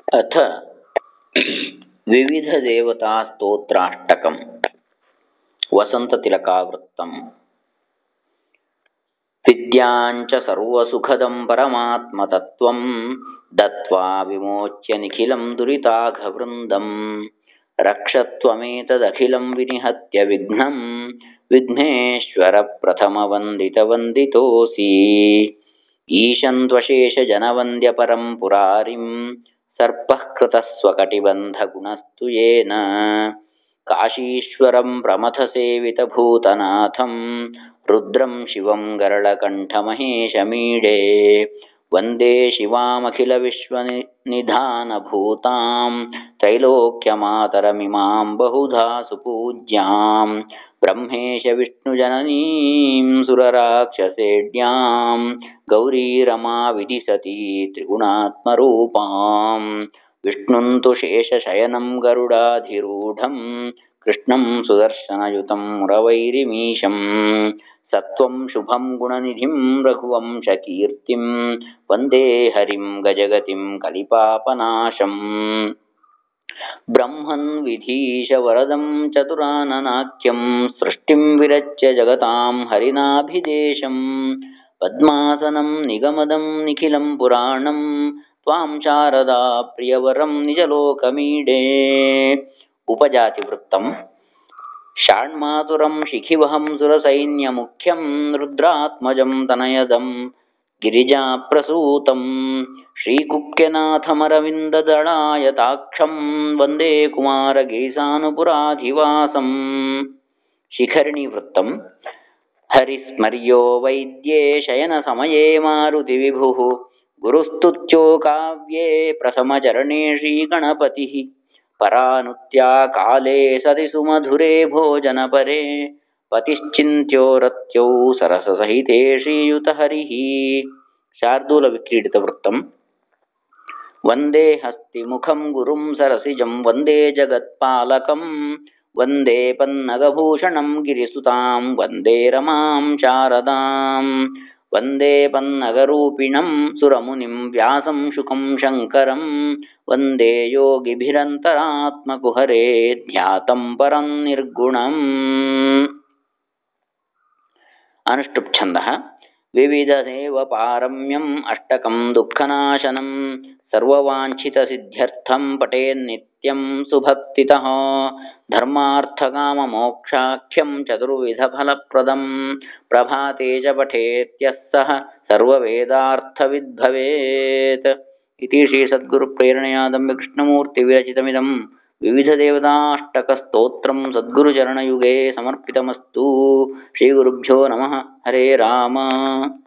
अथ विविधदेवतास्तोत्राष्टकम् वसन्ततिलकावृत्तम्। विद्याञ्च सर्वसुखदं परमात्मतत्त्वं दत्त्वा विमोच्य निखिलं दुरिताघवृन्दं रक्षत्वमेतदखिलं विनिहत्य विघ्नं विघ्नेश्वरप्रथमवन्दितवन्दितोऽसि ईशं त्वशेषजनवन्द्यपरं पुरारिं सर्पः कृतः स्वकटिबन्धगुणस्तु येन काशीश्वरं प्रमथसेवितभूतनाथं रुद्रं शिवं गरळकण्ठमहेशमीडे वन्दे शिवामखिलविश्वनिधानभूतां त्रैलोक्यमातरमिमां बहुधा सुपूज्यां ब्रह्मेशविष्णुजननीं सुरराक्षसेढ्यां गौरीरमाविधिसती त्रिगुणात्मरूपां विष्णुं तु शेषशयनं गरुडाधिरूढं कृष्णं सुदर्शनयुतं मुरवैरिमीशं सत्वं शुभं गुणनिधिं रघुवंशकीर्तिं वन्दे हरिं गजगतिं कलिपापनाशम् ब्रह्मन् विधीशवरदं चतुराननाख्यं सृष्टिं विरच्य जगतां हरिनाभिदेशं पद्मासनं निगमदं निखिलं पुराणं त्वां शारदा प्रियवरं निजलोकमीडे उपजातिवृत्तं षाण्मातुरं शिखिवहं सुरसैन्यमुख्यं रुद्रात्मजं तनयदं गिरिजाप्रसूतं श्रीकुक्यनाथमरविन्ददळायताक्षं वन्दे कुमारगिरिसानुपुराधिवासं शिखरिणीवृत्तं हरिस्मर्यो वैद्ये शयनसमये मारुतिविभुः गुरुस्तुत्यो काव्ये प्रथमचरणे श्रीगणपतिः परानुत्या काले सति सुमधुरे भोजनपरे पतिश्चिन्त्यो रत्यौ सरससहिते श्रीयुतहरिः शार्दूलविक्रीडितवृत्तं वन्दे हस्तिमुखं गुरुं सरसिजं वन्दे जगत्पालकं वन्दे पन्नगभूषणं गिरिसुतां वन्दे रमां शारदां वन्दे पन्नगरूपिणं सुरमुनिं व्यासं शुकं शङ्करं वन्दे योगिभिरन्तरात्मकुहरे ध्यातं परं निर्गुणम्। अनुष्टुप् छन्दः विविधदेव पारम्यम् अष्टकं दुःखनाशनं सर्ववाञ्छितसिद्ध्यर्थं पठेन्नित्यं सुभक्तितः धर्मार्थकाममोक्षाख्यं चतुर्विधफलप्रदं प्रभाते च पठेत्यः सः सर्ववेदार्थविद्भवेत् इति श्रीसद्गुरुप्रेरणया दम्बकृष्णमूर्तिविरचितमिदं विविधदेवताष्टकस्तोत्रं सद्गुरुचरणयुगे समर्पितमस्तु। श्रीगुरुभ्यो नमः। हरे राम।